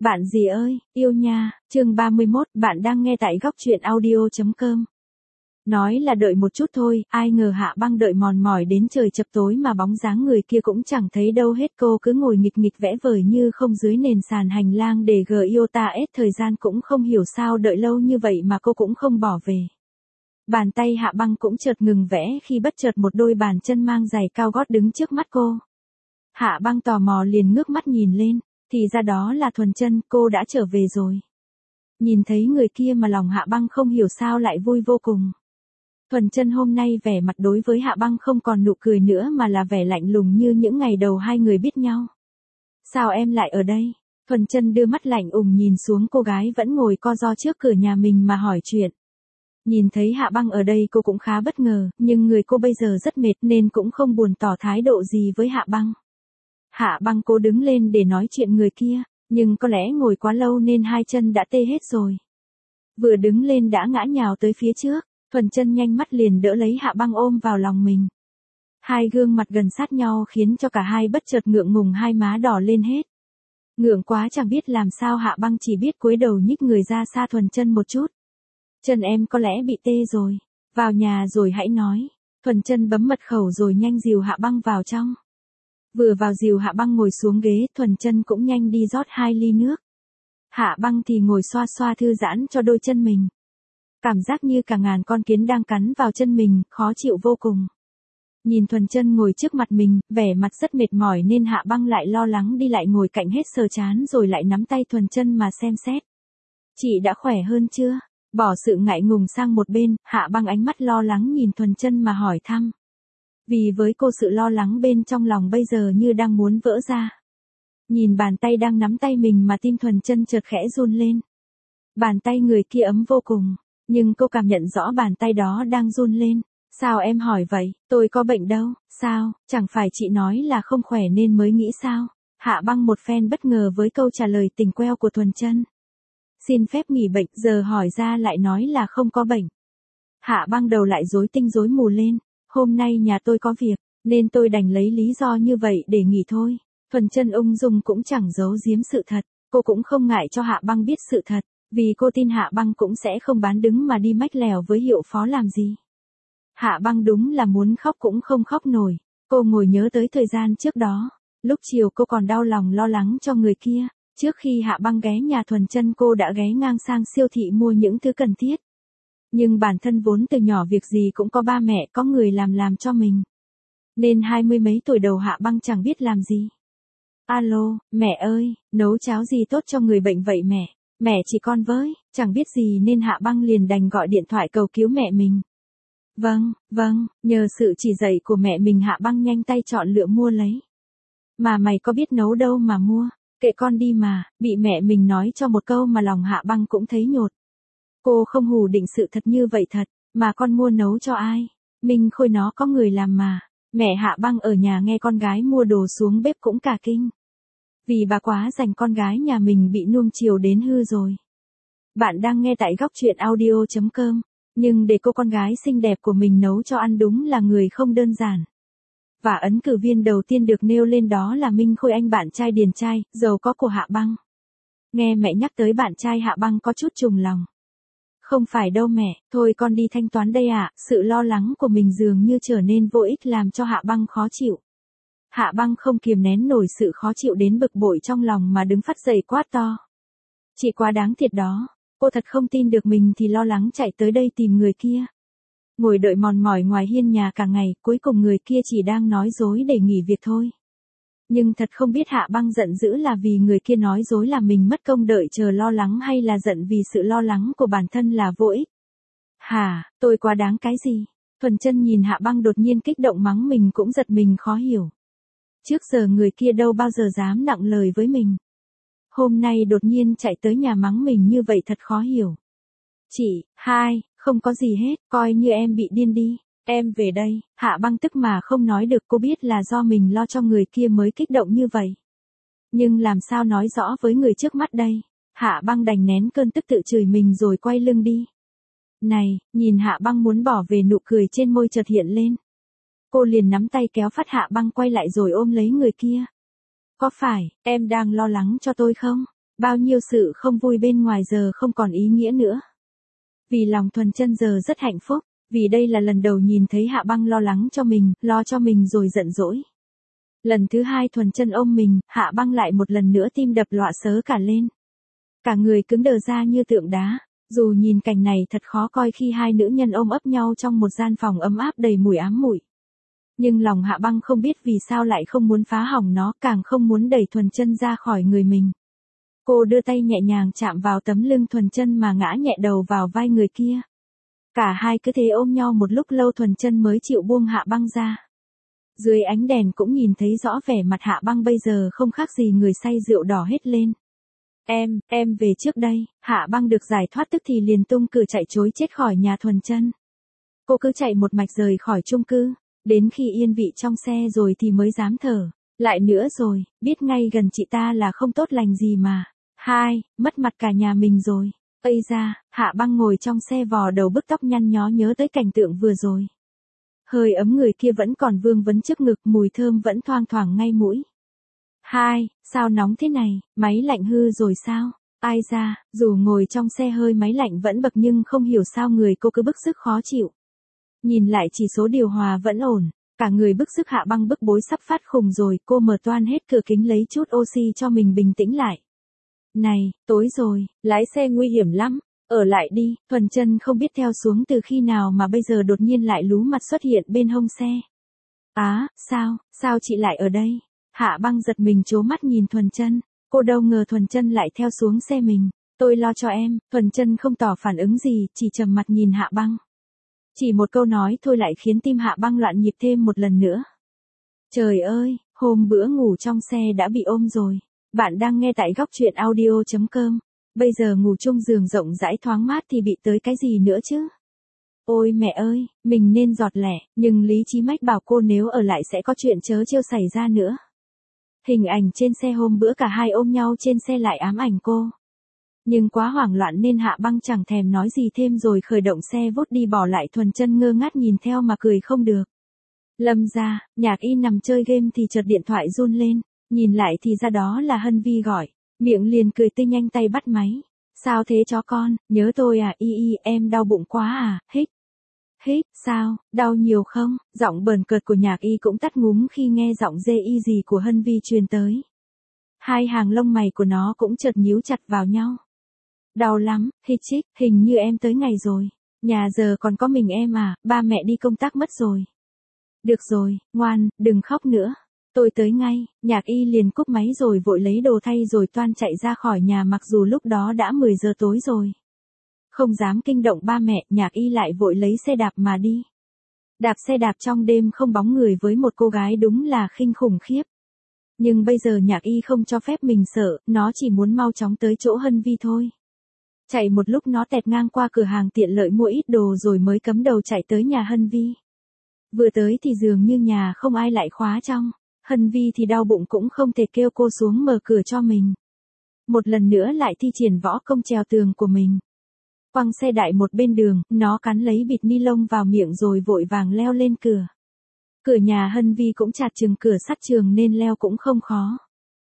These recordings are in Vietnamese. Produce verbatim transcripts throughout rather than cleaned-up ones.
Bạn gì ơi, yêu nha, chương ba mươi mốt, bạn đang nghe tại góc truyện audio.com. Nói là đợi một chút thôi, ai ngờ Hạ Băng đợi mòn mỏi đến trời chập tối mà bóng dáng người kia cũng chẳng thấy đâu hết, cô cứ ngồi nghịch nghịch vẽ vời như không dưới nền sàn hành lang để gờ yêu ta ết thời gian cũng không hiểu sao đợi lâu như vậy mà cô cũng không bỏ về. Bàn tay Hạ Băng cũng chợt ngừng vẽ khi bất chợt một đôi bàn chân mang giày cao gót đứng trước mắt cô. Hạ Băng tò mò liền ngước mắt nhìn lên. Thì ra đó là Thuần Chân, cô đã trở về rồi. Nhìn thấy người kia mà lòng Hạ Băng không hiểu sao lại vui vô cùng. Thuần Chân hôm nay vẻ mặt đối với Hạ Băng không còn nụ cười nữa mà là vẻ lạnh lùng như những ngày đầu hai người biết nhau. Sao em lại ở đây? Thuần Chân đưa mắt lạnh ùng nhìn xuống cô gái vẫn ngồi co ro trước cửa nhà mình mà hỏi chuyện. Nhìn thấy Hạ Băng ở đây cô cũng khá bất ngờ, nhưng người cô bây giờ rất mệt nên cũng không buồn tỏ thái độ gì với Hạ Băng. Hạ Băng cố đứng lên để nói chuyện người kia, nhưng có lẽ ngồi quá lâu nên hai chân đã tê hết rồi. Vừa đứng lên đã ngã nhào tới phía trước, Thuần Chân nhanh mắt liền đỡ lấy Hạ Băng ôm vào lòng mình. Hai gương mặt gần sát nhau khiến cho cả hai bất chợt ngượng ngùng, hai má đỏ lên hết. Ngượng quá chẳng biết làm sao, Hạ Băng chỉ biết cúi đầu nhích người ra xa Thuần Chân một chút. Chân em có lẽ bị tê rồi, vào nhà rồi hãy nói. Thuần Chân bấm mật khẩu rồi nhanh dìu Hạ Băng vào trong. Vừa vào dìu Hạ Băng ngồi xuống ghế, Thuần Chân cũng nhanh đi rót hai ly nước. Hạ Băng thì ngồi xoa xoa thư giãn cho đôi chân mình. Cảm giác như cả ngàn con kiến đang cắn vào chân mình, khó chịu vô cùng. Nhìn Thuần Chân ngồi trước mặt mình, vẻ mặt rất mệt mỏi nên Hạ Băng lại lo lắng đi lại ngồi cạnh hết sờ chán rồi lại nắm tay Thuần Chân mà xem xét. Chị đã khỏe hơn chưa? Bỏ sự ngại ngùng sang một bên, Hạ Băng ánh mắt lo lắng nhìn Thuần Chân mà hỏi thăm. Vì với cô sự lo lắng bên trong lòng bây giờ như đang muốn vỡ ra. Nhìn bàn tay đang nắm tay mình mà tim Thuần Chân chợt khẽ run lên. Bàn tay người kia ấm vô cùng, nhưng cô cảm nhận rõ bàn tay đó đang run lên. Sao em hỏi vậy, tôi có bệnh đâu, sao, chẳng phải chị nói là không khỏe nên mới nghĩ sao? Hạ Băng một phen bất ngờ với câu trả lời tình queo của Thuần Chân. Xin phép nghỉ bệnh, giờ hỏi ra lại nói là không có bệnh. Hạ Băng đầu lại rối tinh rối mù lên. Hôm nay nhà tôi có việc, nên tôi đành lấy lý do như vậy để nghỉ thôi. Thuần Chân ung dung cũng chẳng giấu giếm sự thật, cô cũng không ngại cho Hạ Băng biết sự thật, vì cô tin Hạ Băng cũng sẽ không bán đứng mà đi mách lèo với Hiệu Phó làm gì. Hạ Băng đúng là muốn khóc cũng không khóc nổi, cô ngồi nhớ tới thời gian trước đó, lúc chiều cô còn đau lòng lo lắng cho người kia, trước khi Hạ Băng ghé nhà Thuần Chân cô đã ghé ngang sang siêu thị mua những thứ cần thiết. Nhưng bản thân vốn từ nhỏ việc gì cũng có ba mẹ có người làm làm cho mình. Nên hai mươi mấy tuổi đầu Hạ Băng chẳng biết làm gì. Alo, mẹ ơi, nấu cháo gì tốt cho người bệnh vậy mẹ? Mẹ chỉ con với, chẳng biết gì nên Hạ Băng liền đành gọi điện thoại cầu cứu mẹ mình. Vâng, vâng, nhờ sự chỉ dạy của mẹ mình Hạ Băng nhanh tay chọn lựa mua lấy. Mà mày có biết nấu đâu mà mua, kệ con đi mà, bị mẹ mình nói cho một câu mà lòng Hạ Băng cũng thấy nhột. Cô không hù định sự thật như vậy thật, mà con mua nấu cho ai? Minh Khôi nó có người làm mà. Mẹ Hạ Băng ở nhà nghe con gái mua đồ xuống bếp cũng cả kinh. Vì bà quá dành con gái nhà mình bị nuông chiều đến hư rồi. Bạn đang nghe tại góc truyện audio.com, nhưng để cô con gái xinh đẹp của mình nấu cho ăn đúng là người không đơn giản. Và ấn cử viên đầu tiên được nêu lên đó là Minh Khôi, anh bạn trai điển trai, giàu có của Hạ Băng. Nghe mẹ nhắc tới bạn trai Hạ Băng có chút trùng lòng. Không phải đâu mẹ, thôi con đi thanh toán đây ạ. Sự lo lắng của mình dường như trở nên vô ích làm cho Hạ Băng khó chịu. Hạ Băng không kiềm nén nổi sự khó chịu đến bực bội trong lòng mà đứng phắt dậy quát to. Chị quá đáng thiệt đó, cô thật không tin được mình thì lo lắng chạy tới đây tìm người kia. Ngồi đợi mòn mỏi ngoài hiên nhà cả ngày, cuối cùng người kia chỉ đang nói dối để nghỉ việc thôi. Nhưng thật không biết Hạ Băng giận dữ là vì người kia nói dối làm mình mất công đợi chờ lo lắng, hay là giận vì sự lo lắng của bản thân là vô ích. Hả, tôi quá đáng cái gì? Thuần Chân nhìn Hạ Băng đột nhiên kích động mắng mình cũng giật mình khó hiểu. Trước giờ người kia đâu bao giờ dám nặng lời với mình. Hôm nay đột nhiên chạy tới nhà mắng mình như vậy thật khó hiểu. Chị, hai, không có gì hết, coi như em bị điên đi. Em về đây. Hạ Băng tức mà không nói được, cô biết là do mình lo cho người kia mới kích động như vậy. Nhưng làm sao nói rõ với người trước mắt đây? Hạ Băng đành nén cơn tức tự chửi mình rồi quay lưng đi. Này, nhìn Hạ Băng muốn bỏ về, nụ cười trên môi chợt hiện lên. Cô liền nắm tay kéo phát Hạ Băng quay lại rồi ôm lấy người kia. Có phải, em đang lo lắng cho tôi không? Bao nhiêu sự không vui bên ngoài giờ không còn ý nghĩa nữa. Vì lòng Thuần Chân giờ rất hạnh phúc, vì đây là lần đầu nhìn thấy Hạ Băng lo lắng cho mình, lo cho mình rồi giận dỗi. Lần thứ hai Thuần Chân ôm mình, Hạ Băng lại một lần nữa tim đập loạn xớ cả lên. Cả người cứng đờ ra như tượng đá, dù nhìn cảnh này thật khó coi khi hai nữ nhân ôm ấp nhau trong một gian phòng ấm áp đầy mùi ám mùi. Nhưng lòng Hạ Băng không biết vì sao lại không muốn phá hỏng nó, càng không muốn đẩy Thuần Chân ra khỏi người mình. Cô đưa tay nhẹ nhàng chạm vào tấm lưng Thuần Chân mà ngã nhẹ đầu vào vai người kia. Cả hai cứ thế ôm nhau một lúc lâu Thuần Chân mới chịu buông Hạ Băng ra. Dưới ánh đèn cũng nhìn thấy rõ vẻ mặt Hạ Băng bây giờ không khác gì người say rượu đỏ hết lên. Em, em về trước đây. Hạ Băng được giải thoát tức thì liền tung cử chạy trối chết khỏi nhà Thuần Chân. Cô cứ chạy một mạch rời khỏi chung cư, đến khi yên vị trong xe rồi thì mới dám thở. Lại nữa rồi, biết ngay gần chị ta là không tốt lành gì mà. Hai, mất mặt cả nhà mình rồi. Ây da, Hạ Băng ngồi trong xe vò đầu bứt tóc nhăn nhó nhớ tới cảnh tượng vừa rồi. Hơi ấm người kia vẫn còn vương vấn trước ngực, mùi thơm vẫn thoang thoảng ngay mũi. Hai, sao nóng thế này, máy lạnh hư rồi sao? Ai da, dù ngồi trong xe hơi máy lạnh vẫn bật nhưng không hiểu sao người cô cứ bức sức khó chịu. Nhìn lại chỉ số điều hòa vẫn ổn, cả người bức sức Hạ Băng bức bối sắp phát khùng rồi, cô mở toan hết cửa kính lấy chút oxy cho mình bình tĩnh lại. Này, tối rồi, lái xe nguy hiểm lắm, ở lại đi. Thuần Chân không biết theo xuống từ khi nào mà bây giờ đột nhiên lại lú mặt xuất hiện bên hông xe. Á, sao, sao chị lại ở đây? Hạ Băng giật mình trố mắt nhìn Thuần Chân, cô đâu ngờ Thuần Chân lại theo xuống xe mình. Tôi lo cho em. Thuần Chân không tỏ phản ứng gì, chỉ trầm mặt nhìn Hạ Băng. Chỉ một câu nói thôi lại khiến tim Hạ Băng loạn nhịp thêm một lần nữa. Trời ơi, hôm bữa ngủ trong xe đã bị ôm rồi. Bạn đang nghe tại góc truyện audio chấm com. Bây giờ ngủ chung giường rộng rãi thoáng mát thì bị tới cái gì nữa chứ? Ôi mẹ ơi, mình nên giọt lẻ, nhưng lý trí mách bảo cô nếu ở lại sẽ có chuyện trớ trêu xảy ra nữa. Hình ảnh trên xe hôm bữa cả hai ôm nhau trên xe lại ám ảnh cô. Nhưng quá hoảng loạn nên Hạ Băng chẳng thèm nói gì thêm rồi khởi động xe vút đi bỏ lại Thuần Chân ngơ ngác nhìn theo mà cười không được. Lâm ra, Nhạc Y nằm chơi game thì chợt điện thoại run lên, nhìn lại thì ra đó là Hân Vi gọi, miệng liền cười tươi nhanh tay bắt máy. Sao thế chó con, nhớ tôi à? Y y em đau bụng quá à, hích. Hích, sao, đau nhiều không? Giọng bờn cợt của Nhạc Y cũng tắt ngúm khi nghe giọng dê y gì của Hân Vi truyền tới. Hai hàng lông mày của nó cũng chợt nhíu chặt vào nhau. Đau lắm, hích chích, hình như em tới ngày rồi. Nhà giờ còn có mình em à, ba mẹ đi công tác mất rồi. Được rồi, ngoan, đừng khóc nữa. Tôi tới ngay. Nhạc Y liền cúp máy rồi vội lấy đồ thay rồi toan chạy ra khỏi nhà mặc dù lúc đó đã mười giờ tối rồi. Không dám kinh động ba mẹ, Nhạc Y lại vội lấy xe đạp mà đi. Đạp xe đạp trong đêm không bóng người với một cô gái đúng là khinh khủng khiếp. Nhưng bây giờ Nhạc Y không cho phép mình sợ, nó chỉ muốn mau chóng tới chỗ Hân Vi thôi. Chạy một lúc nó tẹt ngang qua cửa hàng tiện lợi mua ít đồ rồi mới cắm đầu chạy tới nhà Hân Vi. Vừa tới thì dường như nhà không ai lại khóa trong. Hân Vi thì đau bụng cũng không thể kêu cô xuống mở cửa cho mình. Một lần nữa lại thi triển võ công trèo tường của mình. Quăng xe đại một bên đường, nó cắn lấy bịt ni lông vào miệng rồi vội vàng leo lên cửa. Cửa nhà Hân Vi cũng chặt chừng cửa sắt trường nên leo cũng không khó.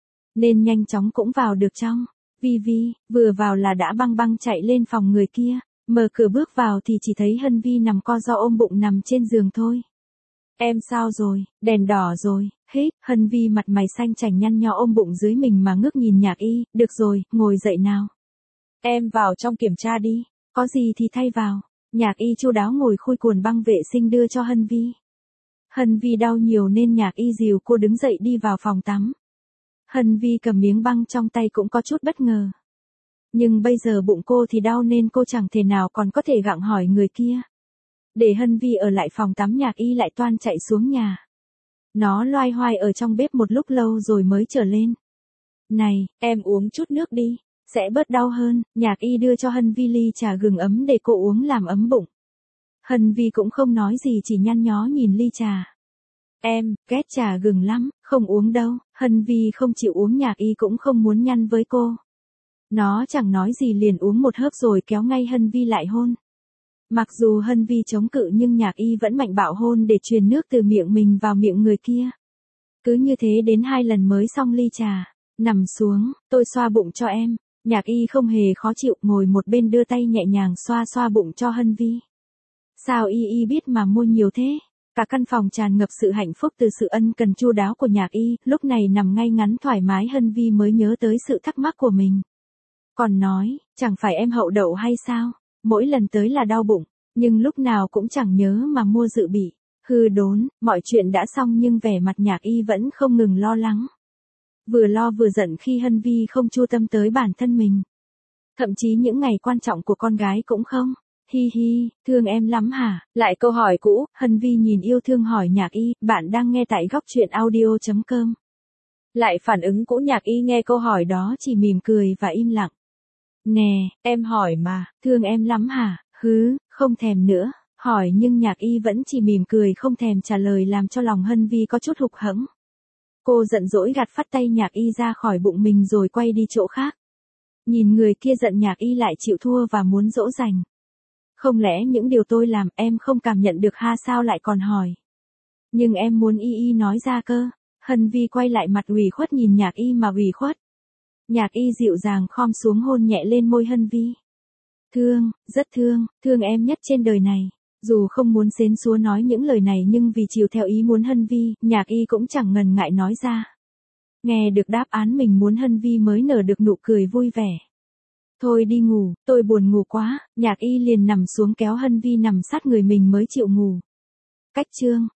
Nên nhanh chóng cũng vào được trong. Vi Vi, vừa vào là đã băng băng chạy lên phòng người kia. Mở cửa bước vào thì chỉ thấy Hân Vi nằm co ro ôm bụng nằm trên giường thôi. Em sao rồi, đèn đỏ rồi, hít. Hân Vi mặt mày xanh chảnh nhăn nhó ôm bụng dưới mình mà ngước nhìn Nhạc Y. Được rồi, ngồi dậy nào. Em vào trong kiểm tra đi, có gì thì thay vào. Nhạc Y chu đáo ngồi khui cuồn băng vệ sinh đưa cho Hân Vi. Hân Vi đau nhiều nên Nhạc Y dìu cô đứng dậy đi vào phòng tắm. Hân Vi cầm miếng băng trong tay cũng có chút bất ngờ. Nhưng bây giờ bụng cô thì đau nên cô chẳng thể nào còn có thể gặng hỏi người kia. Để Hân Vi ở lại phòng tắm, Nhạc Y lại toan chạy xuống nhà. Nó loay hoay ở trong bếp một lúc lâu rồi mới trở lên. Này, em uống chút nước đi, sẽ bớt đau hơn. Nhạc Y đưa cho Hân Vi ly trà gừng ấm để cô uống làm ấm bụng. Hân Vi cũng không nói gì chỉ nhăn nhó nhìn ly trà. Em, ghét trà gừng lắm, không uống đâu. Hân Vi không chịu uống, Nhạc Y cũng không muốn nhăn với cô. Nó chẳng nói gì liền uống một hớp rồi kéo ngay Hân Vi lại hôn. Mặc dù Hân Vi chống cự nhưng Nhạc Y vẫn mạnh bạo hôn để truyền nước từ miệng mình vào miệng người kia. Cứ như thế đến hai lần mới xong ly trà. Nằm xuống, tôi xoa bụng cho em. Nhạc Y không hề khó chịu, ngồi một bên đưa tay nhẹ nhàng xoa xoa bụng cho Hân Vi. Sao Y Y biết mà mua nhiều thế? Cả căn phòng tràn ngập sự hạnh phúc từ sự ân cần chu đáo của Nhạc Y, lúc này nằm ngay ngắn thoải mái Hân Vi mới nhớ tới sự thắc mắc của mình. Còn nói, chẳng phải em hậu đậu hay sao? Mỗi lần tới là đau bụng, nhưng lúc nào cũng chẳng nhớ mà mua dự bị. Hư đốn, mọi chuyện đã xong nhưng vẻ mặt Nhạc Y vẫn không ngừng lo lắng. Vừa lo vừa giận khi Hân Vi không chu tâm tới bản thân mình. Thậm chí những ngày quan trọng của con gái cũng không. Hi hi, thương em lắm hả? Lại câu hỏi cũ, Hân Vi nhìn yêu thương hỏi Nhạc Y, bạn đang nghe tại góc truyện audio chấm com. Lại phản ứng cũ, Nhạc Y nghe câu hỏi đó chỉ mỉm cười và im lặng. Nè, em hỏi mà, thương em lắm hả? Hứ, không thèm nữa. Hỏi nhưng Nhạc Y vẫn chỉ mỉm cười không thèm trả lời làm cho lòng Hân Vi có chút hụt hẫng. Cô giận dỗi gạt phắt tay Nhạc Y ra khỏi bụng mình rồi quay đi chỗ khác. Nhìn người kia giận Nhạc Y lại chịu thua và muốn dỗ dành. Không lẽ những điều tôi làm em không cảm nhận được ha, sao lại còn hỏi? Nhưng em muốn Y Y nói ra cơ. Hân Vi quay lại mặt ủy khuất nhìn Nhạc Y mà ủy khuất. Nhạc Y dịu dàng khom xuống hôn nhẹ lên môi Hân Vi. Thương, rất thương, thương em nhất trên đời này. Dù không muốn xến xúa nói những lời này nhưng vì chiều theo ý muốn Hân Vi, Nhạc Y cũng chẳng ngần ngại nói ra. Nghe được đáp án mình muốn Hân Vi mới nở được nụ cười vui vẻ. Thôi đi ngủ, tôi buồn ngủ quá. Nhạc Y liền nằm xuống kéo Hân Vi nằm sát người mình mới chịu ngủ. Cách chương